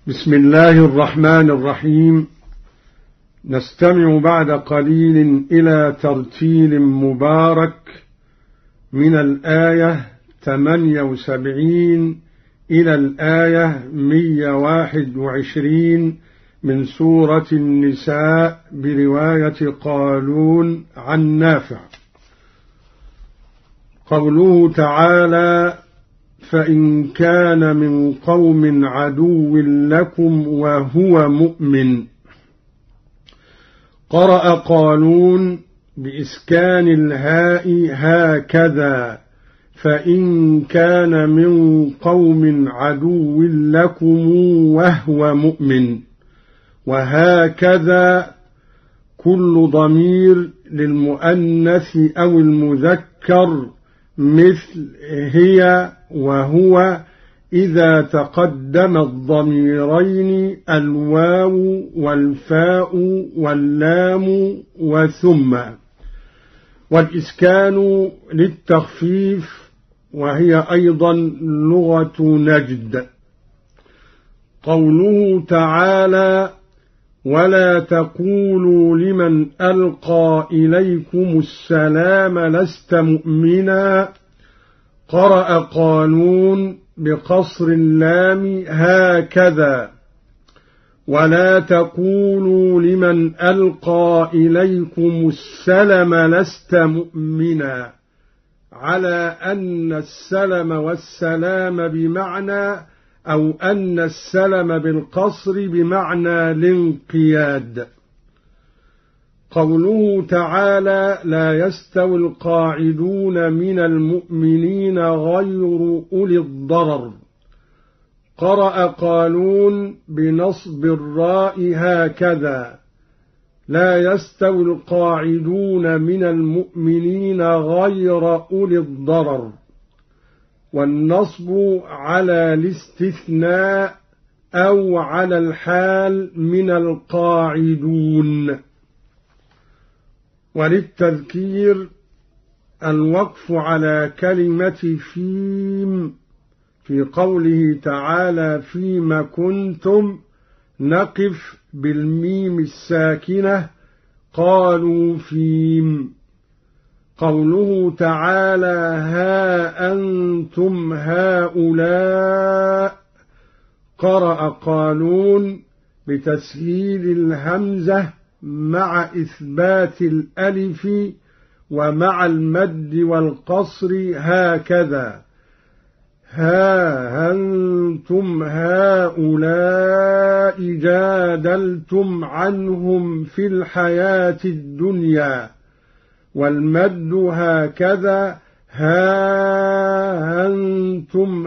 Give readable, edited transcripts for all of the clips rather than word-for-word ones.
بسم الله الرحمن الرحيم. نستمع بعد قليل إلى ترتيل مبارك من الآية 78 إلى الآية 121 من سورة النساء برواية قالون عن نافع. قوله تعالى: فإن كان من قوم عدو لكم وهو مؤمن. قرأ قالون بإسكان الهاء هكذا: فإن كان من قوم عدو لكم وهو مؤمن، وهكذا كل ضمير للمؤنث أو المذكر مثل هي وهو إذا تقدم الضميرين الواو والفاء واللام وثم، والإسكان للتخفيف، وهي أيضا لغة نجد. قوله تعالى: ولا تقولوا لمن ألقى إليكم السلام لست مؤمنا. قرأ قالون بقصر اللام هكذا: ولا تقولوا لمن ألقى إليكم السلم لست مؤمنا، على أن السلم والسلام بمعنى، أو أن السلم بالقصر بمعنى الانقياد. قوله تعالى: لا يستوي القاعدون من المؤمنين غير أولي الضرر. قرأ قالون بنصب الراء هكذا: لا يستوي القاعدون من المؤمنين غير أولي الضرر، والنصب على الاستثناء أو على الحال من القاعدون. وللتذكير الوقف على كلمة فيم في قوله تعالى: فيما كنتم، نقف بالميم الساكنة قالوا فيم. قوله تعالى: ها أنتم هؤلاء. قرأ قالون بتسهيل الهمزة مع إثبات الألف ومع المد والقصر هكذا: ها أنتم هؤلاء جادلتم عنهم في الحياة الدنيا، والمد هكذا: ها أنتم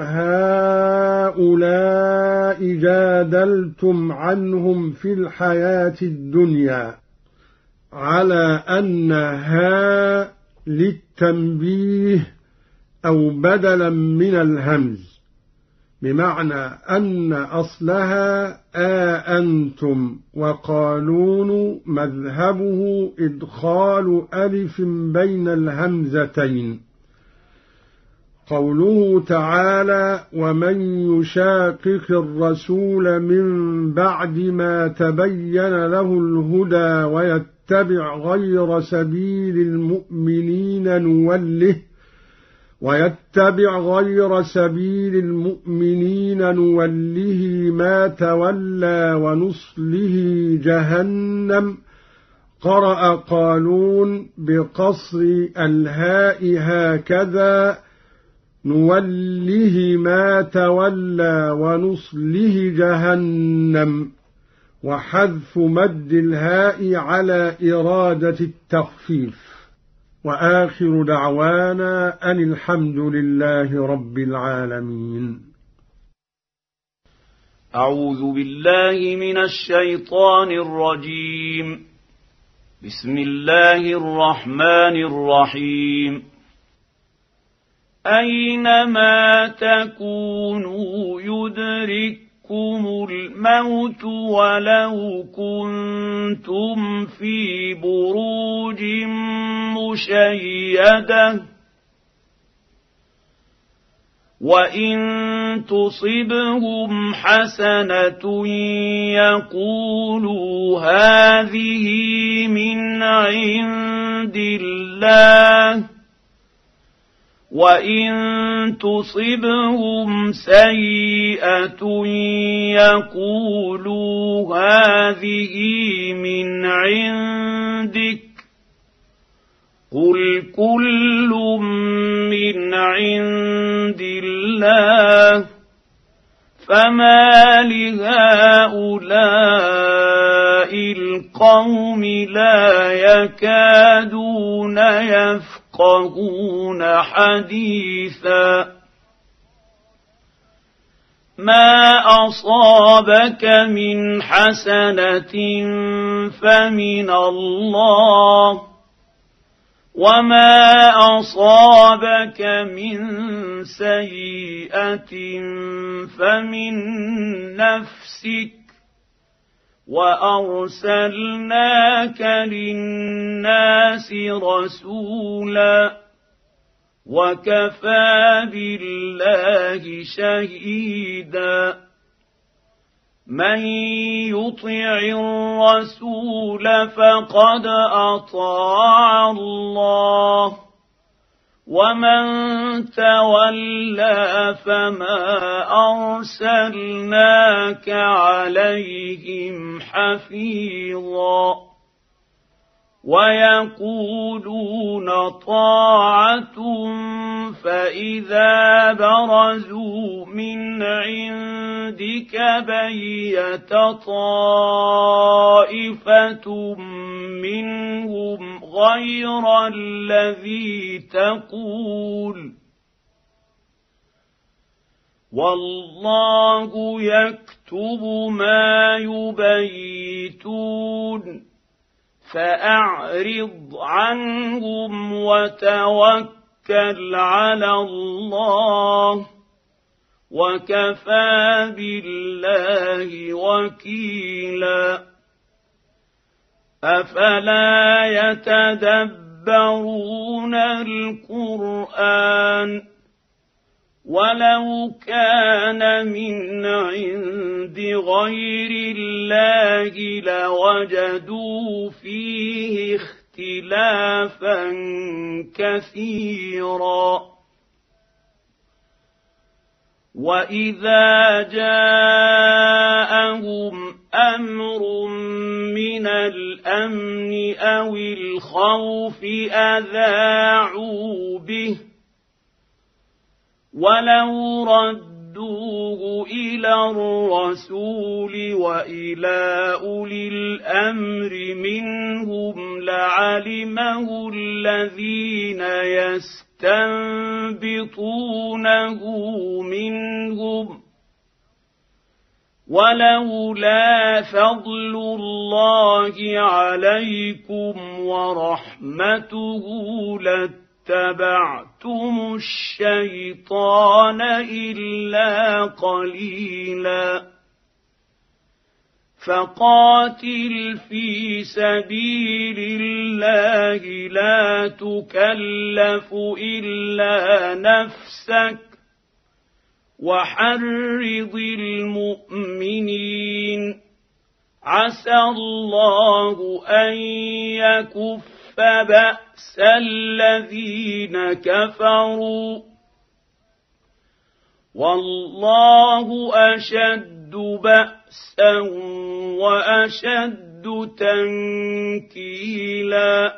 هؤلاء جادلتم عنهم في الحياة الدنيا، على أن ها للتنبيه أو بدلا من الهمز، بمعنى أن أصلها أنتم، وقالون مذهبه إدخال ألف بين الهمزتين. قوله تعالى: ومن يشاقق الرسول من بعد ما تبين له الهدى ويتبع غير سبيل المؤمنين نوله ما تولى ونصله جهنم. قرأ قالون بقصر الهاء هكذا: نوله ما تولى ونصله جهنم، وحذف مد الهاء على إرادة التخفيف. وآخر دعوانا أن الحمد لله رب العالمين. أعوذ بالله من الشيطان الرجيم. بسم الله الرحمن الرحيم. أينما تكونوا يدرككم الموت ولو كنتم في بروج مشيدة وإن تصبهم حسنة يقولوا هذه من عند الله، وإن تصبهم سيئة يقولوا هذه من عندك، قل كل من عند الله، فما لهؤلاء القوم لا يكادون يفقهون حديثا. ما أصابك من حسنة فمن الله، وما أصابك من سيئة فمن نفسك، وأرسلناك للناس رسولا، وكفى بالله شهيدا. من يطع الرسول فقد أطاع الله، ومن تولى فما أرسلناك عليهم حفيظا. ويقولون طاعة فإذا برزوا من عندك بيت طائفة منهم غير الذي تقول، والله يكتب ما يبيتون، فأعرض عنهم وتوكل على الله، وكفى بالله وكيلا. أفلا يتدبرون القرآن، ولو كان من عند غير الله لوجدوا فيه اختلافا كثيرا. وإذا جاءهم أمر من الأمن أو الخوف أذاعوا به، ولو ردوه إلى الرسول وإلى أولي الأمر منهم لعلمه الذين يستنبطونه منهم، ولولا فضل الله عليكم ورحمته اتبعتم الشيطان إلا قليلا. فقاتل في سبيل الله لا تكلف إلا نفسك، وحرض المؤمنين، عسى الله أن يكف بأس الذين كفروا، والله أشد بأسا وأشد تنكيلا.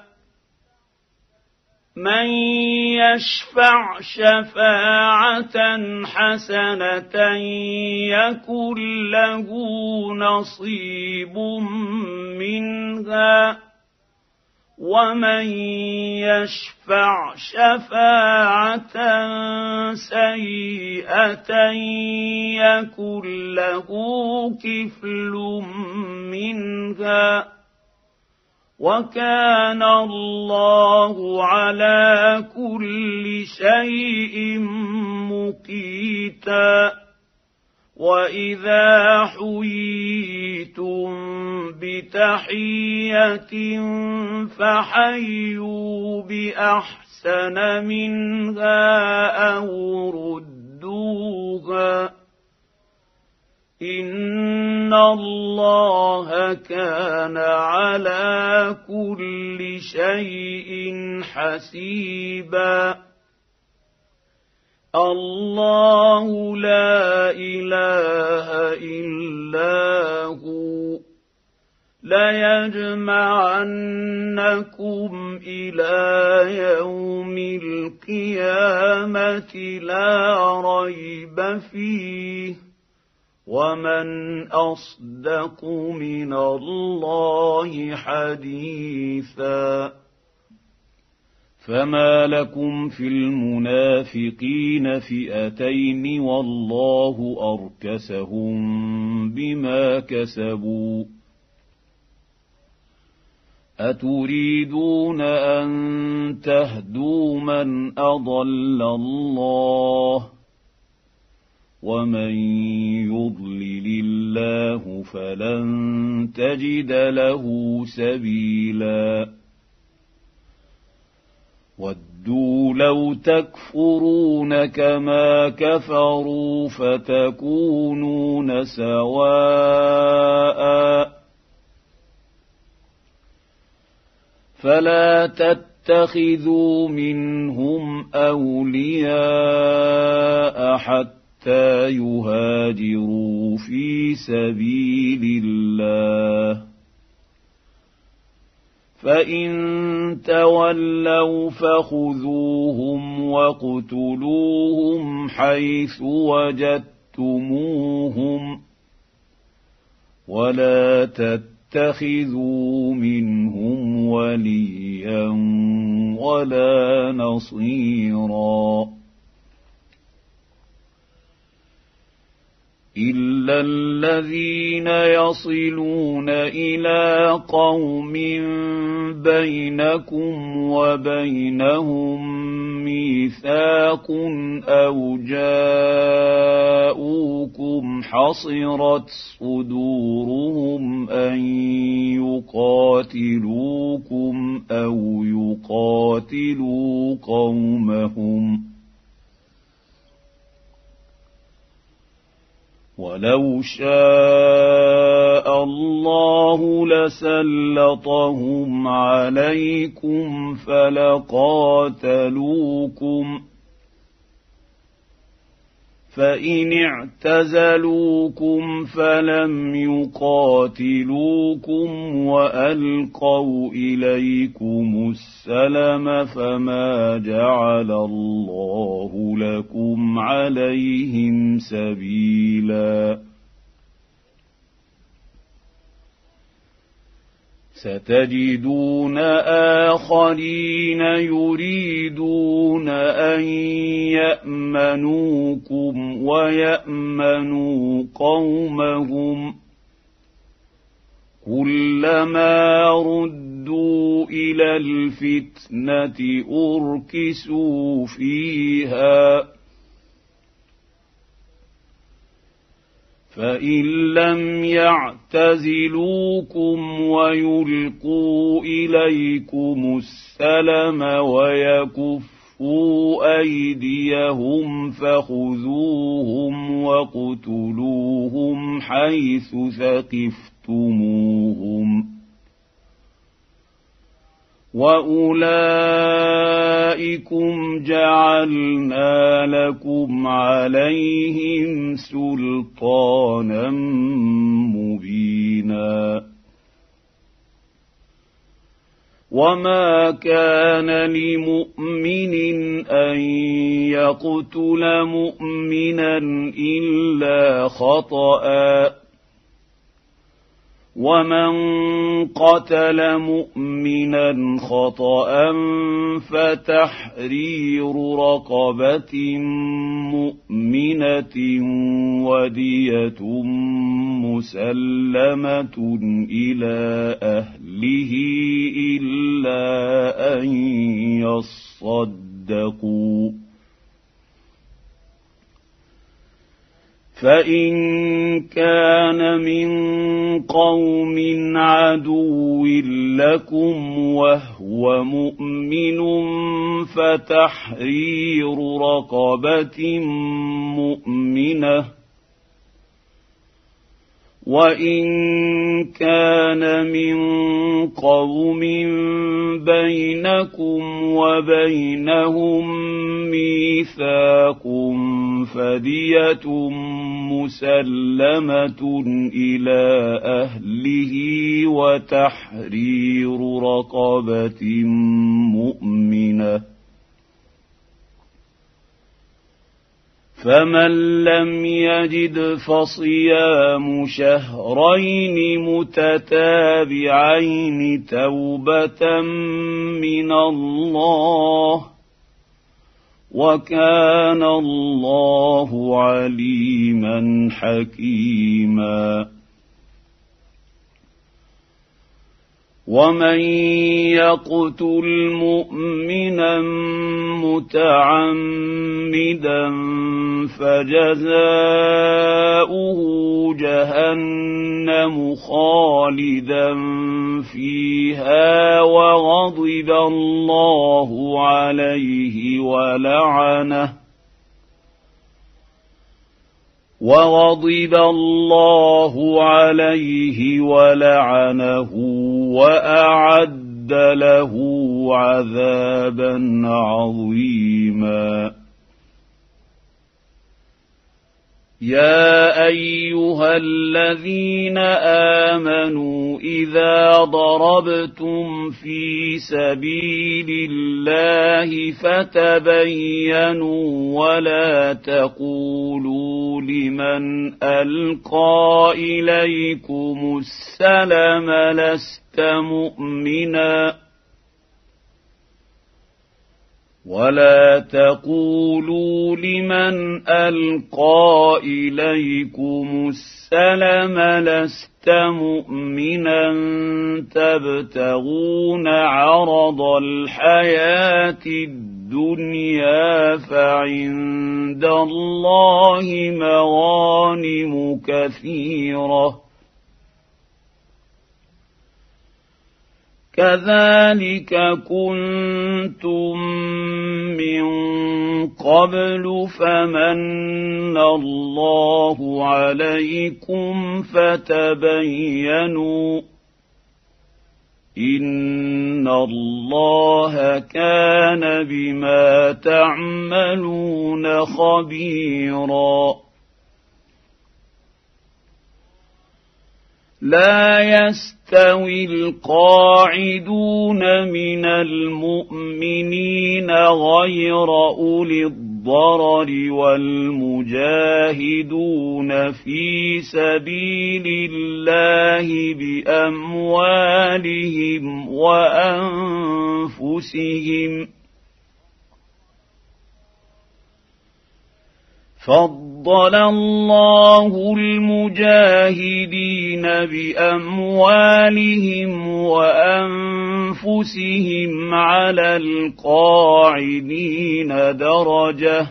من يشفع شفاعة حسنة يكن له نصيب منها، ومن يشفع شفاعة سيئة يكن له كفل منها، وكان الله على كل شيء مقيتا. وإذا حييتم بتحية فحيوا بأحسن منها أو ردوها تَعْدُوهَا ۚ إِنَّ اللَّهَ كَانَ عَلَىٰ كُلِّ شَيْءٍ حَسِيبًا. اللَّهُ لَا إِلَٰهَ إِلَّا هُوَ ۚ لَيَجْمَعَنَّكُمْ إِلَىٰ يَوْمِ الْقِيَامَةِ لَا رَيْبَ فِيهِ ۗ وَمَنْ أَصْدَقُ مِنَ اللَّهِ حَدِيثًا. فما لكم في المنافقين فئتين والله أركسهم بما كسبوا، أتريدون أن تهدوا من أضل الله، ومن يضلل الله فلن تجد له سبيلا. وَدُّوا لَوْ تَكْفُرُونَ كَمَا كَفَرُوا فَتَكُونُونَ سَوَاءً ۖ فَلَا تَتَّخِذُوا مِنْهُمْ أَوْلِيَاءَ حَتَّىٰ يُهَاجِرُوا فِي سَبِيلِ اللَّهِ ۚ فَإِن تَوَلَّوْا فَخُذُوهُمْ وَاقْتُلُوهُمْ حَيْثُ وَجَدتُّمُوهُمْ ۖ وَلَا تَتَّخِذُوا مِنْهُمْ وَلِيًّا وَلَا نَصِيرًا إِلَّا الَّذِينَ يَصِلُونَ إِلَىٰ قَوْمٍ بَيْنَكُمْ وَبَيْنَهُم مِّيثَاقٌ أَوْ جَاءُوكُمْ حَصِرَتْ صُدُورُهُمْ أَن يُقَاتِلُوكُمْ أَوْ يُقَاتِلُوا قَوْمَهُمْ ۚ وَلَوْ شَاءَ اللَّهُ لَسَلَّطَهُمْ عَلَيْكُمْ فَلَقَاتَلُوكُمْ ۚ فَإِنِ اعْتَزَلُوكُمْ فَلَمْ يُقَاتِلُوكُمْ وَأَلْقَوْا إِلَيْكُمُ السَّلَمَ فَمَا جَعَلَ اللَّهُ لَكُمْ عَلَيْهِمْ سَبِيلًا. سَتَجِدُونَ آخَرِينَ يُرِيدُونَ أَن يَأْمَنُوكُمْ وَيَأْمَنُوا قَوْمَهُمْ ۚ كُلَّمَا رُدُّوا إِلَى الْفِتْنَةِ أُرْكِسُوا فِيهَا ۚ فَإِن لَّمْ يَعْتَزِلُوكُمْ وَيُلْقُوا إِلَيْكُمُ السَّلَمَ وَيَكُفُّوا أَيْدِيَهُمْ فَخُذُوهُمْ وَاقْتُلُوهُمْ حَيْثُ ثَقِفْتُمُوهُمْ ۚ وَأُولَٰئِكُمْ جَعَلْنَا لَكُمْ عَلَيْهِمْ سُلْطَانًا مُّبِينًا. وَمَا كَانَ لِمُؤْمِنٍ أَن يَقْتُلَ مُؤْمِنًا إِلَّا خَطَأً ۚ وَمَن قَتَلَ مُؤْمِنًا خَطَأً فَتَحْرِيرُ رَقَبَةٍ مُّؤْمِنَةٍ وَدِيَةٌ مُّسَلَّمَةٌ إِلَىٰ أَهْلِهِ إِلَّا أَن يَصَّدَّقُوا ۚ فإن كان من قوم عدو لكم وهو مؤمن فتحرير رقبة مؤمنة، وإن كان من قوم بينكم وبينهم ميثاق فدية مسلمة إلى أهله وتحرير رقبة مؤمنة، فمن لم يجد فصيام شهرين متتابعين توبة من الله، وكان الله عليما حكيما. ومن يقتل مؤمنا متعمدا فجزاؤه جهنم خالدا فيها وغضب الله عليه ولعنه وأعد له عذابا عظيما. يا أيها الذين آمنوا إذا ضربتم في سبيل الله فتبينوا ولا تقولوا لمن ألقى إليكم السلام لست مؤمنا تبتغون عرض الحياة الدنيا فعند الله مغانم كثيرة، كذلك كنتم من قبل فمن الله عليكم فتبينوا إن الله كان بما تعملون خبيرا. لا يستوي القاعدون من المؤمنين غير أولي الضرر والمجاهدون في سبيل الله بأموالهم وأنفسهم، فضل الله المجاهدين بأموالهم وأنفسهم على القاعدين درجة،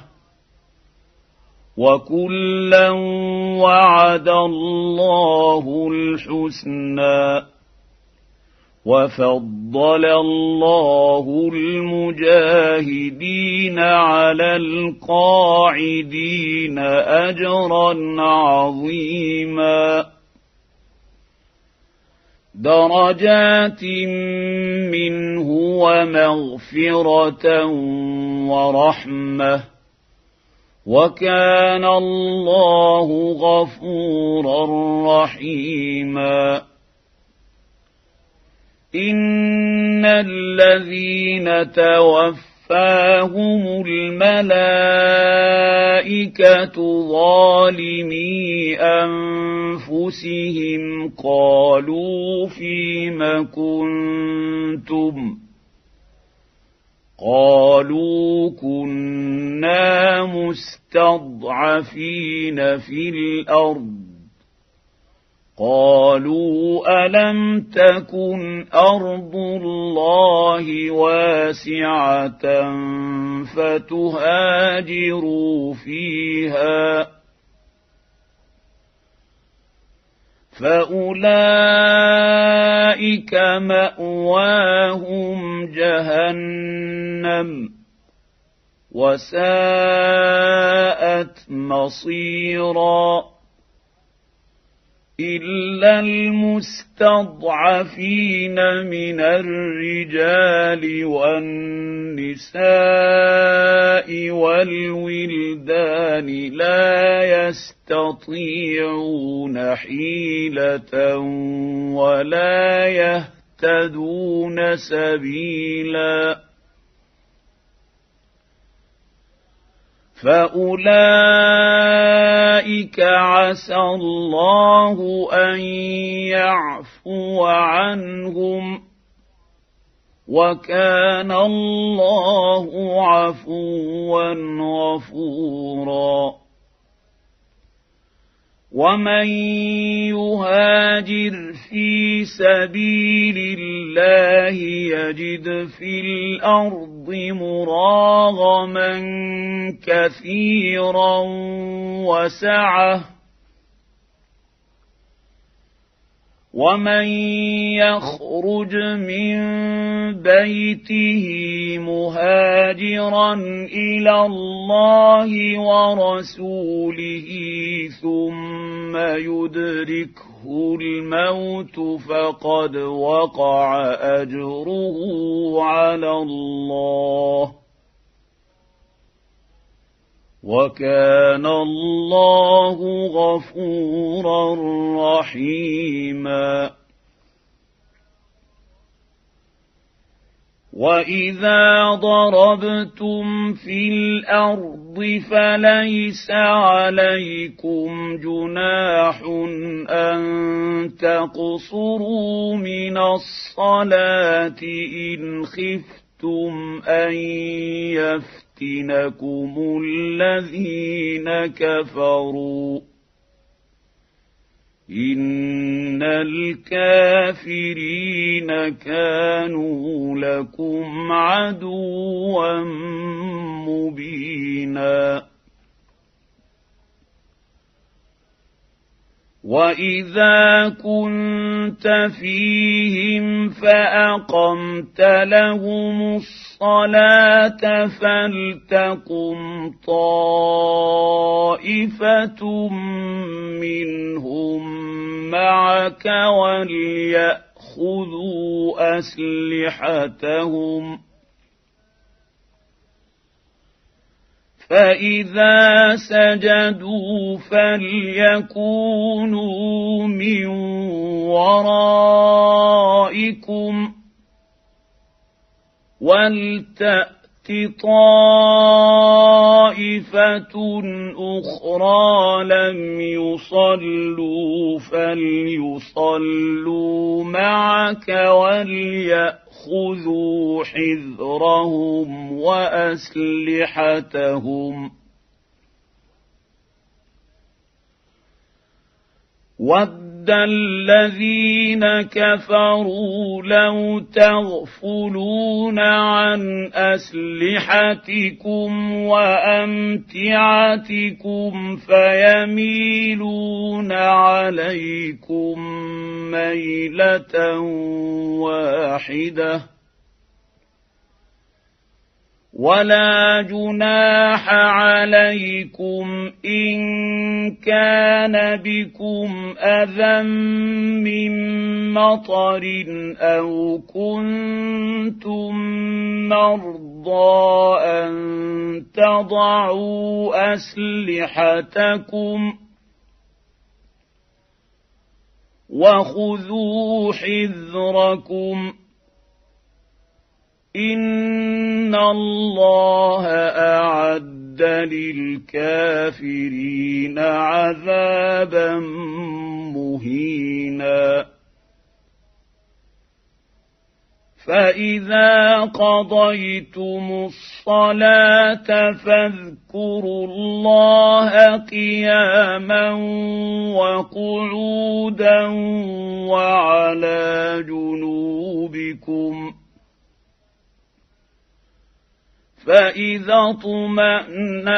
وكلا وعد الله الحسنى، وفضل الله المجاهدين على القاعدين أجرا عظيما، درجات منه ومغفرة ورحمة، وكان الله غفورا رحيما. إن الذين توفاهم الملائكة ظالمي أنفسهم قالوا فيم كنتم؟ قالوا كنا مستضعفين في الأرض. قالوا ألم تكن أرض الله واسعة فتهاجروا فيها، فأولئك مأواهم جهنم وساءت مصيرا إلا المستضعفين من الرجال والنساء والولدان لا يستطيعون حيلة ولا يهتدون سبيلا فأولئك عسى الله أن يعفو عنهم وكان الله عفوا غفورا ومن يهاجر في سبيل الله يجد في الأرض مراغما كثيرا وسعة ومن يخرج من بيته مهاجرا إلى الله ورسوله ثم يدركه الموت فقد وقع أجره على الله وكان الله غفورا رحيما وإذا ضربتم في الأرض فليس عليكم جناح أن تقصروا من الصلاة إن خفتم أن يفتنكم الذين كفروا إن الكافرين كانوا لكم عدوا مبينا وإذا كنت فيهم فأقمت لهم الصلاة فلتقم طائفة منهم معك وليأخذوا أسلحتهم فإذا سجدوا فليكونوا من ورائكم ولتأت طائفة أخرى لم يصلوا فليصلوا معك وليأخذوا حذرهم وأسلحتهم ود الذين كفروا لو تغفلون عن أسلحتكم وأمتعتكم فيميلون عليكم ميلة واحدة ولا جناح عليكم إن كان بكم أذى من مطر أو كنتم مرضى أن تضعوا أسلحتكم وخذوا حذركم إن الله أعد للكافرين عذابا مهينا فإذا قضيتم الصلاة فاذكروا الله قياما وقعودا وعلى جنوبكم فإذا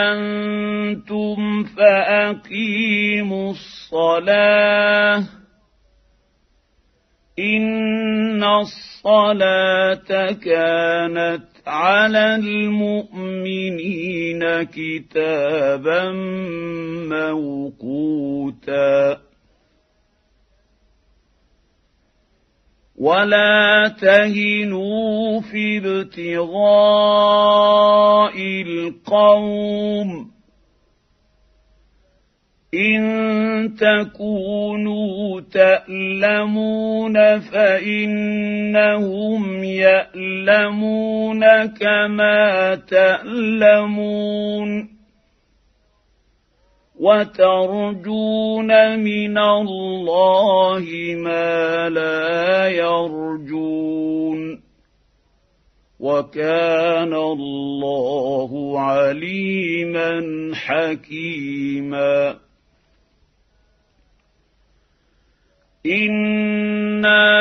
اطمأننتم فأقيموا الصلاة إن الصلاة كانت على المؤمنين كتابا موقوتا ولا تهنوا في ابتغاء القوم إن تكونوا تألمون فإنهم يألمون كما تألمون وترجون من الله ما لا يرجون وكان الله عليما حكيما إنا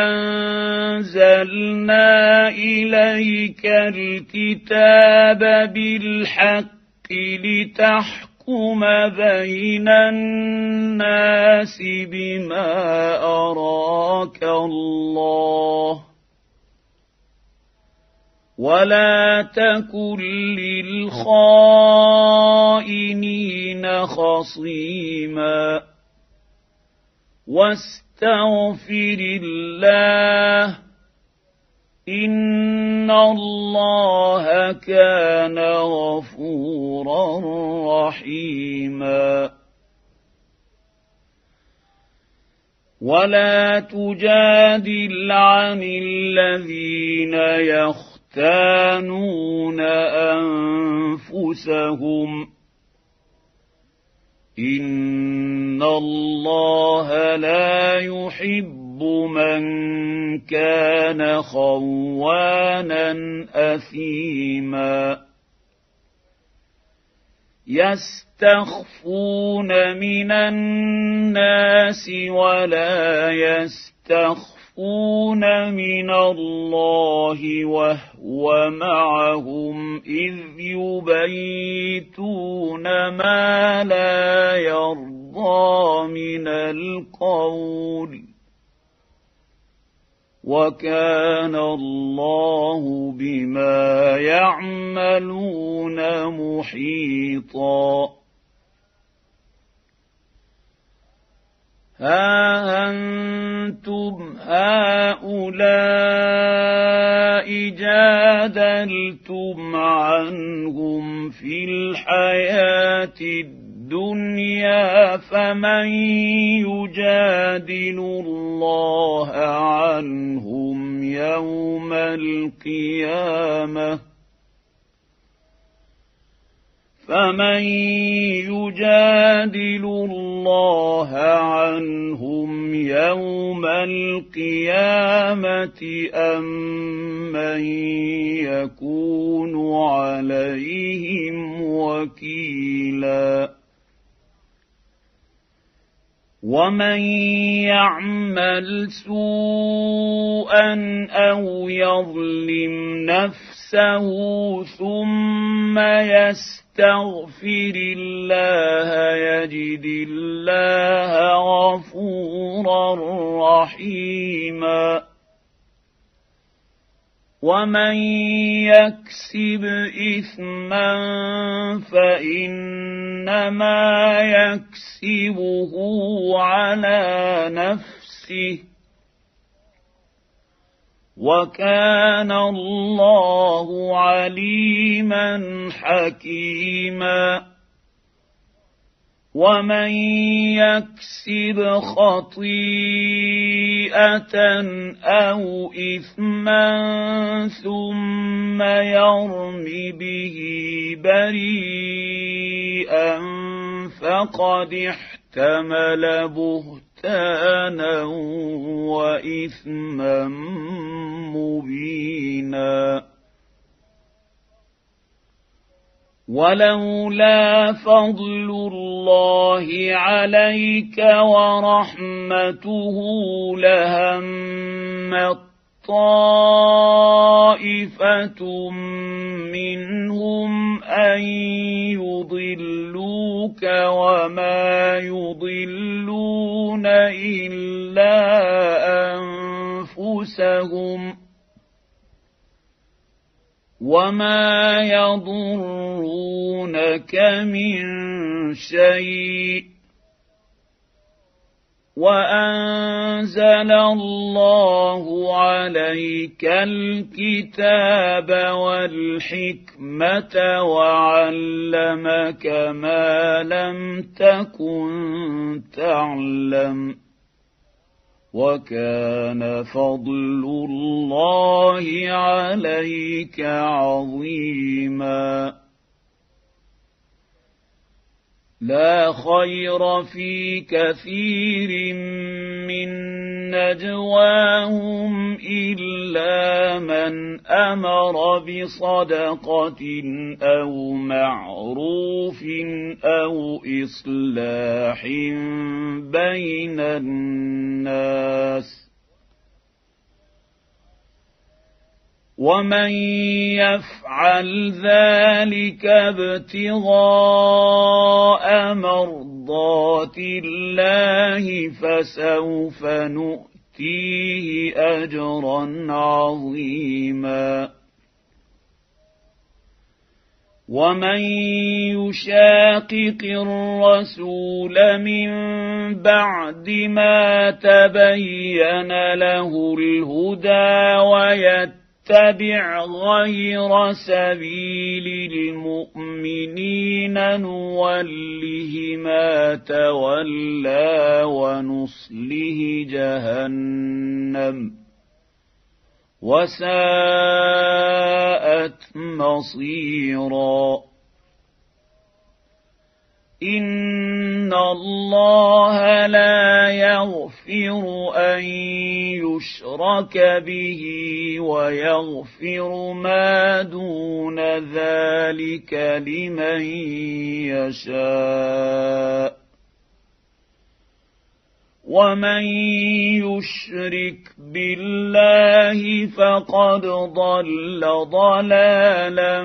أنزلنا إليك الكتاب بالحق لتحكم بين الناس بما أراك الله ولا تكن للخائنين خصيما واستغفر الله إن الله كان غفورا رحيما ولا تجادل عن الذين يختانون أنفسهم إن الله لا يحب من كان خوانا أثيما يستخفون من الناس ولا يستخفون من الله وهو معهم إذ يبيتون ما لا يرضى من القول وكان الله بما يعملون محيطا ها أنتم هؤلاء جادلتم عنهم في الحياة الدنيا فمن يجادل الله عنهم يوم القيامة فمن يجادل الله عنهم يوم القيامة أم من يكون عليهم وكيلا ومن يعمل سوءا أو يظلم نفسه ثم يستغفر الله يجد الله غفورا رحيما ومن يكسب إثما فإنما يكسبه على نفسه وكان الله عليما حكيما ومن يكسب خطيئة أو إثما ثم يرم به بريئا فقد احتمل بهتانا وإثما مبينا ولولا فضل الله عليك ورحمته لهمت طائفة منهم أن يضلوك وما يضلون إلا أنفسهم أنفسهم وما يضرونك من شيء وأنزل الله عليك الكتاب والحكمة وعلمك ما لم تكن تعلم وكان فضل الله عليك عظيما لا خير في كثير من نجواهم إلا من أمر بصدقة أو معروف أو إصلاح بين الناس ومن يفعل ذلك ابتغاء مرضات الله فسوف نؤتيه أجرا عظيما ومن يشاقق الرسول من بعد ما تبين له الهدى ويتبع غير سبيل المؤمنين نوله ما تولى ونصله جهنم وساءت مصيرا إن الله لا يغفر أن يشرك به ويغفر ما دون ذلك لمن يشاء ومن يشرك بالله فقد ضل ضلالا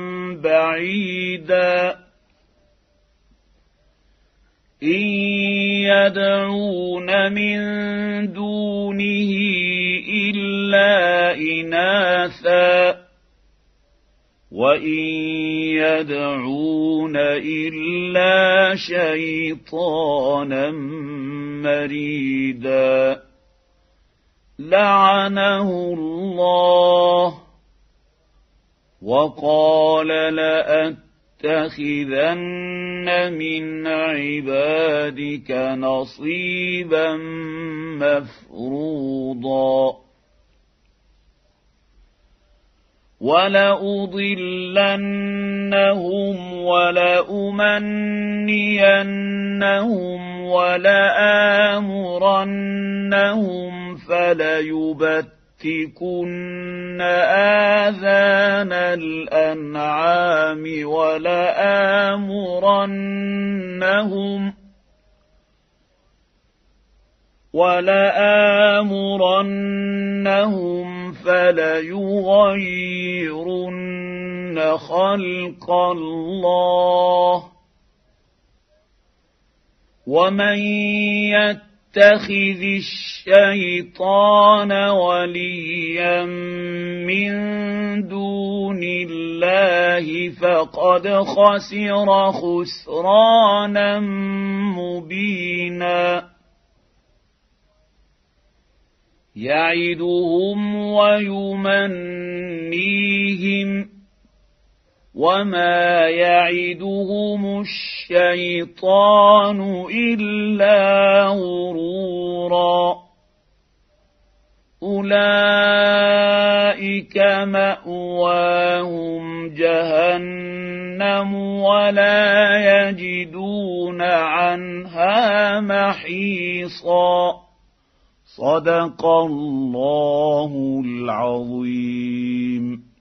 بعيدا إن يدعون من دونه إلا إناثا وإن يدعون إلا شيطانا مريدا لعنه الله وقال لأتخذن من عبادك نصيبا مفروضا ولأضلنهم ولأمنينهم ولآمرنهم فليبتكن آذان الأنعام ولآمرنهم فليغيرن خلق الله ومن يتخذ الشيطان وليا من دون الله فقد خسر خسرانا مبينا يعدهم ويمنيهم وما يعدهم الشيطان إلا غرورا أولئك مأواهم جهنم ولا يجدون عنها محيصا صدق الله العظيم.